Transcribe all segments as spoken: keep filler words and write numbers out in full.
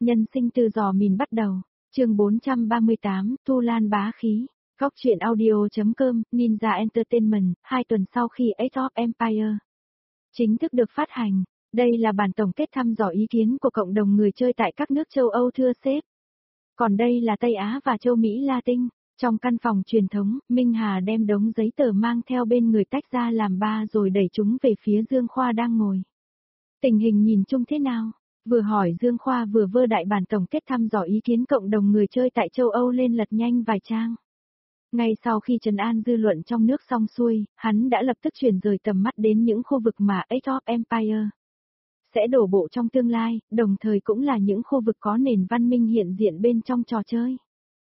Nhân sinh từ giò mìn bắt đầu, chương bốn trăm ba mươi tám, Thu Lan bá khí. Góc truyện audio.com, Ninja Entertainment, hai tuần sau khi Age of Empires chính thức được phát hành. Đây là bản tổng kết thăm dò ý kiến của cộng đồng người chơi tại các nước châu Âu thưa sếp. Còn đây là Tây Á và châu Mỹ Latin. Trong căn phòng truyền thống, Minh Hà đem đống giấy tờ mang theo bên người tách ra làm ba rồi đẩy chúng về phía Dương Khoa đang ngồi. Tình hình nhìn chung thế nào? Vừa hỏi Dương Khoa vừa vơ đại bản tổng kết thăm dò ý kiến cộng đồng người chơi tại châu Âu lên lật nhanh vài trang. Ngay sau khi trấn an dư luận trong nước xong xuôi, hắn đã lập tức chuyển rời tầm mắt đến những khu vực mà Age of Empires sẽ đổ bộ trong tương lai, đồng thời cũng là những khu vực có nền văn minh hiện diện bên trong trò chơi.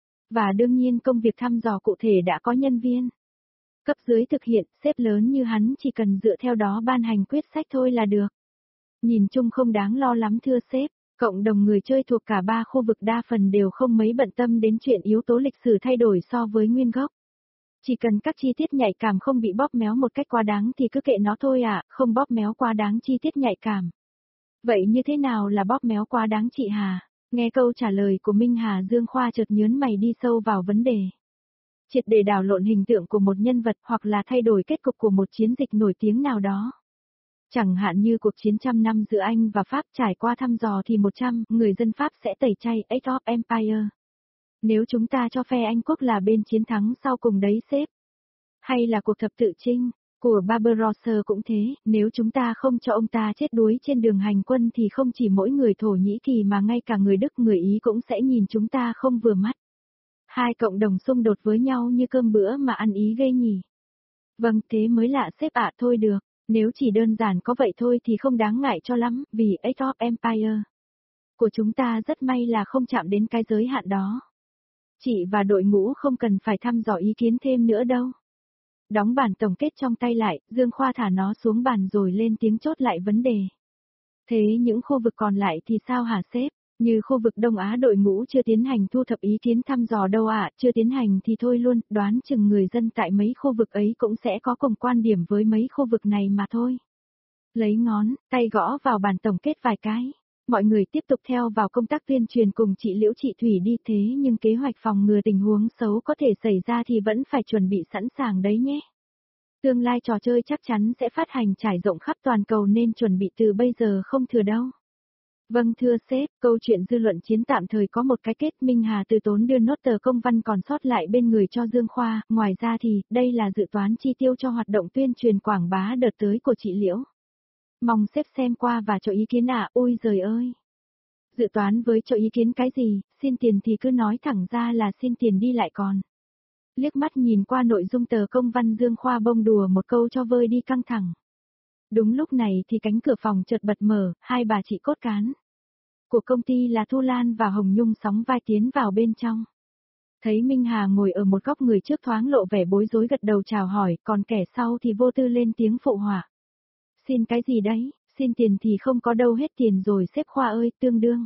Và đương nhiên công việc thăm dò cụ thể đã có nhân viên cấp dưới thực hiện, sếp lớn như hắn chỉ cần dựa theo đó ban hành quyết sách thôi là được. Nhìn chung không đáng lo lắm thưa sếp, cộng đồng người chơi thuộc cả ba khu vực đa phần đều không mấy bận tâm đến chuyện yếu tố lịch sử thay đổi so với nguyên gốc. Chỉ cần các chi tiết nhạy cảm không bị bóp méo một cách quá đáng thì cứ kệ nó thôi ạ, à, không bóp méo quá đáng chi tiết nhạy cảm. Vậy như thế nào là bóp méo quá đáng chị Hà? Nghe câu trả lời của Minh Hà, Dương Khoa chợt nhớn mày đi sâu vào vấn đề. Triệt để đảo lộn hình tượng của một nhân vật hoặc là thay đổi kết cục của một chiến dịch nổi tiếng nào đó. Chẳng hạn như cuộc chiến trăm năm giữa Anh và Pháp trải qua thăm dò thì một trăm người dân Pháp sẽ tẩy chay Age of Empires. Nếu chúng ta cho phe Anh quốc là bên chiến thắng sau cùng đấy sếp. Hay là cuộc thập tự chinh của Barbarossa cũng thế, nếu chúng ta không cho ông ta chết đuối trên đường hành quân thì không chỉ mỗi người Thổ Nhĩ Kỳ mà ngay cả người Đức người Ý cũng sẽ nhìn chúng ta không vừa mắt. Hai cộng đồng xung đột với nhau như cơm bữa mà ăn ý ghê nhỉ. Vâng, thế mới lạ sếp ạ. Thôi được, nếu chỉ đơn giản có vậy thôi thì không đáng ngại cho lắm, vì Age of Empires của chúng ta rất may là không chạm đến cái giới hạn đó. Chị và đội ngũ không cần phải thăm dò ý kiến thêm nữa đâu. Đóng bản tổng kết trong tay lại, Dương Khoa thả nó xuống bàn rồi lên tiếng chốt lại vấn đề. Thế những khu vực còn lại thì sao hả sếp? Như khu vực Đông Á đội ngũ chưa tiến hành thu thập ý kiến thăm dò đâu ạ, à, chưa tiến hành thì thôi luôn, đoán chừng người dân tại mấy khu vực ấy cũng sẽ có cùng quan điểm với mấy khu vực này mà thôi. Lấy ngón tay gõ vào bản tổng kết vài cái. Mọi người tiếp tục theo vào công tác tuyên truyền cùng chị Liễu chị Thủy đi, thế nhưng kế hoạch phòng ngừa tình huống xấu có thể xảy ra thì vẫn phải chuẩn bị sẵn sàng đấy nhé. Tương lai trò chơi chắc chắn sẽ phát hành trải rộng khắp toàn cầu nên chuẩn bị từ bây giờ không thừa đâu. Vâng thưa sếp, câu chuyện dư luận chiến tạm thời có một cái kết. Minh Hà từ tốn đưa nốt tờ công văn còn sót lại bên người cho Dương Khoa, ngoài ra thì, đây là dự toán chi tiêu cho hoạt động tuyên truyền quảng bá đợt tới của chị Liễu. Mong sếp xem qua và cho ý kiến ạ. À, ôi giời ơi. Dự toán với cho ý kiến cái gì, xin tiền thì cứ nói thẳng ra là xin tiền đi lại còn. Liếc mắt nhìn qua nội dung tờ công văn, Dương Khoa bông đùa một câu cho vơi đi căng thẳng. Đúng lúc này thì cánh cửa phòng chợt bật mở, hai bà chị cốt cán của công ty là Thu Lan và Hồng Nhung sóng vai tiến vào bên trong. Thấy Minh Hà ngồi ở một góc, người trước thoáng lộ vẻ bối rối gật đầu chào hỏi, còn kẻ sau thì vô tư lên tiếng phụ họa. Xin cái gì đấy, xin tiền thì không có đâu, hết tiền rồi sếp Khoa ơi, tương đương.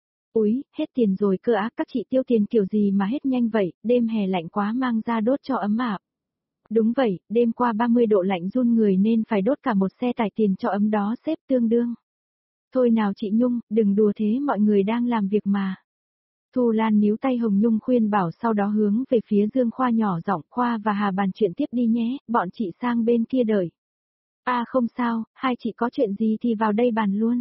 Úi, hết tiền rồi cơ á, các chị tiêu tiền kiểu gì mà hết nhanh vậy, đêm hè lạnh quá mang ra đốt cho ấm ạ. Đúng vậy, đêm qua ba mươi độ lạnh run người nên phải đốt cả một xe tải tiền cho ấm đó sếp, tương đương. Thôi nào chị Nhung, đừng đùa thế, mọi người đang làm việc mà. Thu Lan níu tay Hồng Nhung khuyên bảo, sau đó hướng về phía Dương Khoa nhỏ giọng, Khoa và Hà bàn chuyện tiếp đi nhé, bọn chị sang bên kia đợi. À không sao, hai chị có chuyện gì thì vào đây bàn luôn.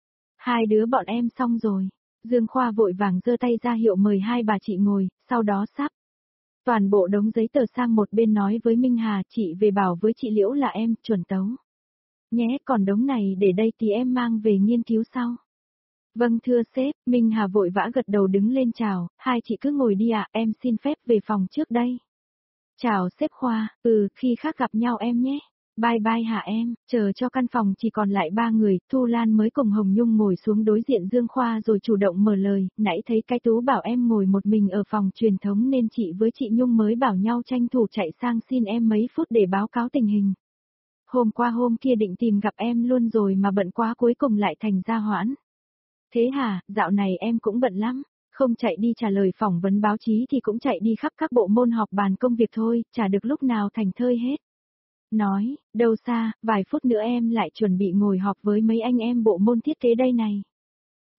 Hai đứa bọn em xong rồi. Dương Khoa vội vàng giơ tay ra hiệu mời hai bà chị ngồi, sau đó sắp toàn bộ đống giấy tờ sang một bên, nói với Minh Hà, chị về bảo với chị Liễu là em chuẩn tấu nhé, còn đống này để đây thì em mang về nghiên cứu sau. Vâng thưa sếp. Minh Hà vội vã gật đầu đứng lên chào, hai chị cứ ngồi đi ạ, à, em xin phép về phòng trước đây. Chào sếp Khoa, ừ, khi khác gặp nhau em nhé. Bye bye hả em, chờ cho căn phòng chỉ còn lại ba người, Thu Lan mới cùng Hồng Nhung ngồi xuống đối diện Dương Khoa rồi chủ động mở lời, nãy thấy cái Tú bảo em ngồi một mình ở phòng truyền thống nên chị với chị Nhung mới bảo nhau tranh thủ chạy sang xin em mấy phút để báo cáo tình hình. Hôm qua hôm kia định tìm gặp em luôn rồi mà bận quá cuối cùng lại thành ra hoãn. Thế hả, dạo này em cũng bận lắm, không chạy đi trả lời phỏng vấn báo chí thì cũng chạy đi khắp các bộ môn họp bàn công việc thôi, chả được lúc nào thành thơi hết. Nói, đâu xa, vài phút nữa em lại chuẩn bị ngồi họp với mấy anh em bộ môn thiết kế đây này.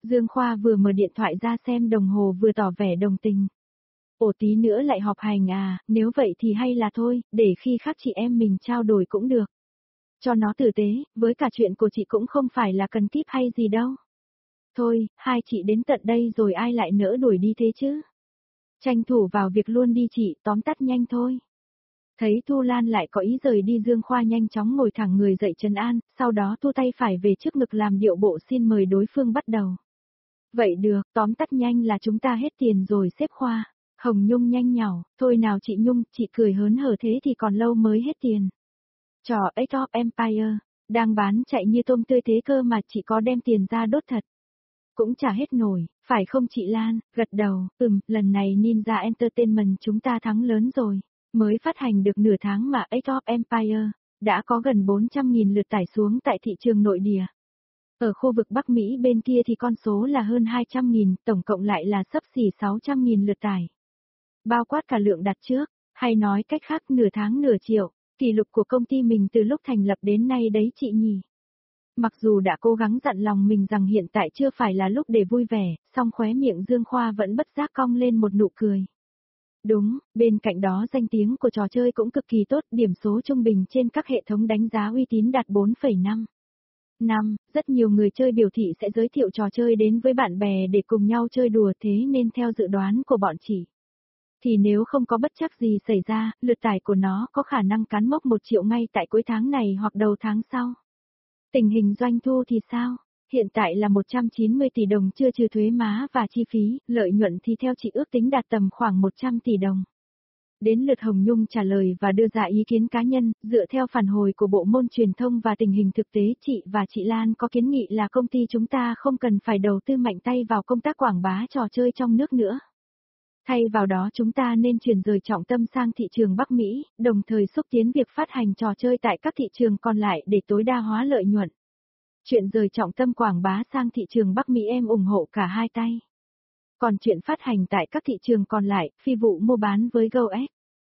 Dương Khoa vừa mở điện thoại ra xem đồng hồ vừa tỏ vẻ đồng tình. Ồ tí nữa lại họp hành à, nếu vậy thì hay là thôi, để khi khác chị em mình trao đổi cũng được. Cho nó tử tế, với cả chuyện của chị cũng không phải là cần kíp hay gì đâu. Thôi, hai chị đến tận đây rồi ai lại nỡ đuổi đi thế chứ? Tranh thủ vào việc luôn đi chị, tóm tắt nhanh thôi. Thấy Thu Lan lại có ý rời đi, Dương Khoa nhanh chóng ngồi thẳng người dậy trấn an, sau đó thu tay phải về trước ngực làm điệu bộ xin mời đối phương bắt đầu. Vậy được, tóm tắt nhanh là chúng ta hết tiền rồi xếp Khoa. Hồng Nhung nhanh nhảu, thôi nào chị Nhung, chị cười hớn hở thế thì còn lâu mới hết tiền. Trò Age of Empire, đang bán chạy như tôm tươi thế cơ mà chị có đem tiền ra đốt thật. Cũng chả hết nổi, phải không chị Lan, gật đầu, ừm, lần này Ninja Entertainment chúng ta thắng lớn rồi. Mới phát hành được nửa tháng mà Age of Empire, đã có gần bốn trăm nghìn lượt tải xuống tại thị trường nội địa. Ở khu vực Bắc Mỹ bên kia thì con số là hơn hai trăm nghìn, tổng cộng lại là xấp xỉ sáu trăm nghìn lượt tải. Bao quát cả lượng đặt trước, hay nói cách khác nửa tháng nửa triệu, kỷ lục của công ty mình từ lúc thành lập đến nay đấy chị nhỉ. Mặc dù đã cố gắng dặn lòng mình rằng hiện tại chưa phải là lúc để vui vẻ, song khóe miệng Dương Khoa vẫn bất giác cong lên một nụ cười. Đúng, bên cạnh đó danh tiếng của trò chơi cũng cực kỳ tốt, điểm số trung bình trên các hệ thống đánh giá uy tín đạt bốn phẩy năm. Năm, rất nhiều người chơi biểu thị sẽ giới thiệu trò chơi đến với bạn bè để cùng nhau chơi đùa, thế nên theo dự đoán của bọn chị, thì nếu không có bất trắc gì xảy ra, lượt tải của nó có khả năng cán mốc một triệu ngay tại cuối tháng này hoặc đầu tháng sau. Tình hình doanh thu thì sao? Hiện tại là một trăm chín mươi tỷ đồng chưa trừ thuế má và chi phí, lợi nhuận thì theo chị ước tính đạt tầm khoảng một trăm tỷ đồng. Đến lượt Hồng Nhung trả lời và đưa ra ý kiến cá nhân, dựa theo phản hồi của Bộ Môn Truyền thông và tình hình thực tế, chị và chị Lan có kiến nghị là công ty chúng ta không cần phải đầu tư mạnh tay vào công tác quảng bá trò chơi trong nước nữa. Thay vào đó chúng ta nên chuyển rời trọng tâm sang thị trường Bắc Mỹ, đồng thời xúc tiến việc phát hành trò chơi tại các thị trường còn lại để tối đa hóa lợi nhuận. Chuyện rời trọng tâm quảng bá sang thị trường Bắc Mỹ em ủng hộ cả hai tay. Còn chuyện phát hành tại các thị trường còn lại, phi vụ mua bán với GoX.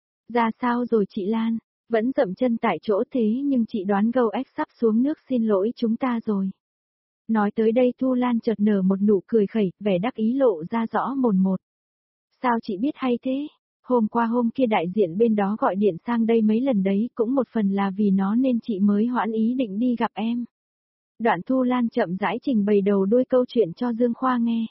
Ra sao rồi chị Lan? Vẫn dậm chân tại chỗ thế nhưng chị đoán GoX sắp xuống nước xin lỗi chúng ta rồi. Nói tới đây Thu Lan chợt nở một nụ cười khẩy, vẻ đắc ý lộ ra rõ mồn một. Sao chị biết hay thế? Hôm qua hôm kia đại diện bên đó gọi điện sang đây mấy lần đấy, cũng một phần là vì nó nên chị mới hoãn ý định đi gặp em. Đoạn Thu Lan chậm rãi trình bày đầu đuôi câu chuyện cho Dương Khoa nghe.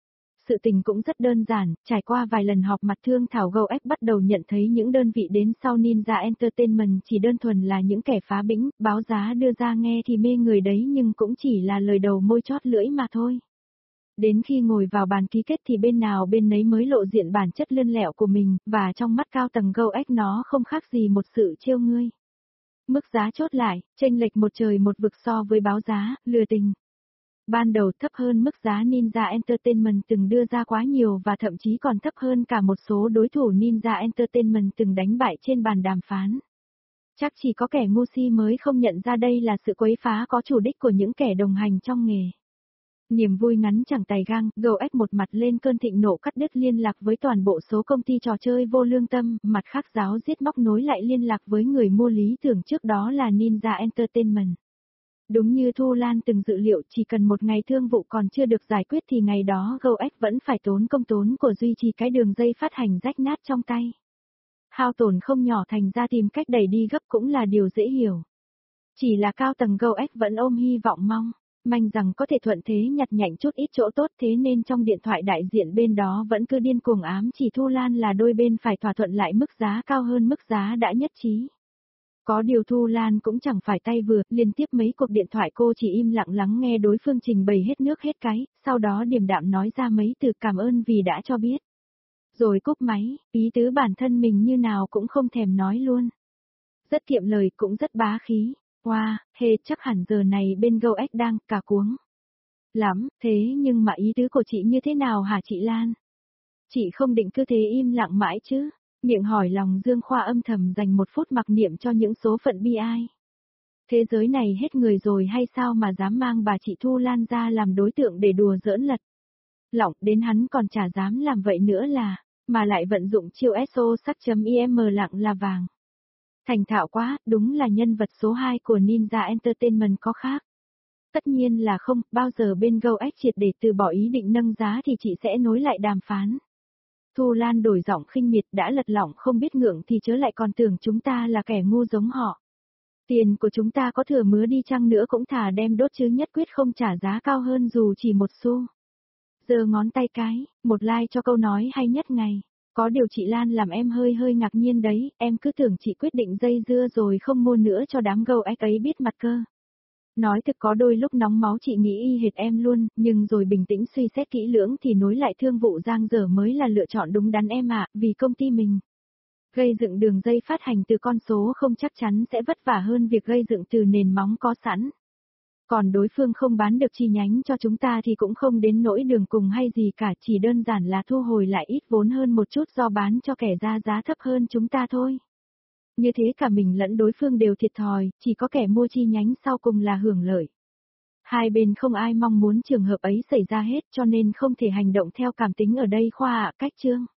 Sự tình cũng rất đơn giản, trải qua vài lần họp mặt thương thảo GoX bắt đầu nhận thấy những đơn vị đến sau Ninja Entertainment chỉ đơn thuần là những kẻ phá bĩnh, báo giá đưa ra nghe thì mê người đấy nhưng cũng chỉ là lời đầu môi chót lưỡi mà thôi. Đến khi ngồi vào bàn ký kết thì bên nào bên nấy mới lộ diện bản chất lươn lẹo của mình, và trong mắt cao tầng GoX nó không khác gì một sự trêu ngươi. Mức giá chốt lại, chênh lệch một trời một vực so với báo giá, lừa tình. Ban đầu thấp hơn mức giá Ninja Entertainment từng đưa ra quá nhiều và thậm chí còn thấp hơn cả một số đối thủ Ninja Entertainment từng đánh bại trên bàn đàm phán. Chắc chỉ có kẻ ngu si mới không nhận ra đây là sự quấy phá có chủ đích của những kẻ đồng hành trong nghề. Niềm vui ngắn chẳng tài gang, GoX một mặt lên cơn thịnh nộ cắt đứt liên lạc với toàn bộ số công ty trò chơi vô lương tâm, mặt khác giáo giết móc nối lại liên lạc với người mua lý tưởng trước đó là Ninja Entertainment. Đúng như Thu Lan từng dự liệu, chỉ cần một ngày thương vụ còn chưa được giải quyết thì ngày đó GoX vẫn phải tốn công tốn của duy trì cái đường dây phát hành rách nát trong tay. Hao tổn không nhỏ, thành ra tìm cách đẩy đi gấp cũng là điều dễ hiểu. Chỉ là cao tầng GoX vẫn ôm hy vọng mong manh rằng có thể thuận thế nhặt nhạnh chút ít chỗ tốt, thế nên trong điện thoại đại diện bên đó vẫn cứ điên cuồng ám chỉ Thu Lan là đôi bên phải thỏa thuận lại mức giá cao hơn mức giá đã nhất trí. Có điều Thu Lan cũng chẳng phải tay vừa, liên tiếp mấy cuộc điện thoại cô chỉ im lặng lắng nghe đối phương trình bày hết nước hết cái, sau đó điềm đạm nói ra mấy từ cảm ơn vì đã cho biết. Rồi cúp máy, ý tứ bản thân mình như nào cũng không thèm nói luôn. Rất kiệm lời cũng rất bá khí. Wow, hề chắc hẳn giờ này bên GoX đang cả cuống lắm, thế nhưng mà ý tứ của chị như thế nào hả chị Lan? Chị không định cứ thế im lặng mãi chứ? Miệng hỏi lòng Dương Khoa âm thầm dành một phút mặc niệm cho những số phận bi ai. Thế giới này hết người rồi hay sao mà dám mang bà chị Thu Lan ra làm đối tượng để đùa giỡn lật. Lỏng đến hắn còn chả dám làm vậy nữa là, mà lại vận dụng chiêu ét o sắc.im lặng là vàng. Thành thạo quá, đúng là nhân vật số hai của Ninja Entertainment có khác. Tất nhiên là không, bao giờ bên GoX triệt để từ bỏ ý định nâng giá thì chị sẽ nối lại đàm phán. Thu Lan đổi giọng khinh miệt, đã lật lọng không biết ngượng thì chớ lại còn tưởng chúng ta là kẻ ngu giống họ. Tiền của chúng ta có thừa mứa đi chăng nữa cũng thà đem đốt chứ nhất quyết không trả giá cao hơn dù chỉ một xu. Giơ ngón tay cái, một like cho câu nói hay nhất ngày. Có điều chị Lan làm em hơi hơi ngạc nhiên đấy, em cứ tưởng chị quyết định dây dưa rồi không mua nữa cho đám GoX ấy biết mặt cơ. Nói thực có đôi lúc nóng máu chị nghĩ y hệt em luôn, nhưng rồi bình tĩnh suy xét kỹ lưỡng thì nối lại thương vụ giang dở mới là lựa chọn đúng đắn em ạ, vì công ty mình. Gây dựng đường dây phát hành từ con số không chắc chắn sẽ vất vả hơn việc gây dựng từ nền móng có sẵn. Còn đối phương không bán được chi nhánh cho chúng ta thì cũng không đến nỗi đường cùng hay gì cả, chỉ đơn giản là thu hồi lại ít vốn hơn một chút do bán cho kẻ ra giá thấp hơn chúng ta thôi. Như thế cả mình lẫn đối phương đều thiệt thòi, chỉ có kẻ mua chi nhánh sau cùng là hưởng lợi. Hai bên không ai mong muốn trường hợp ấy xảy ra hết cho nên không thể hành động theo cảm tính ở đây Khoa ạ. Cách chương.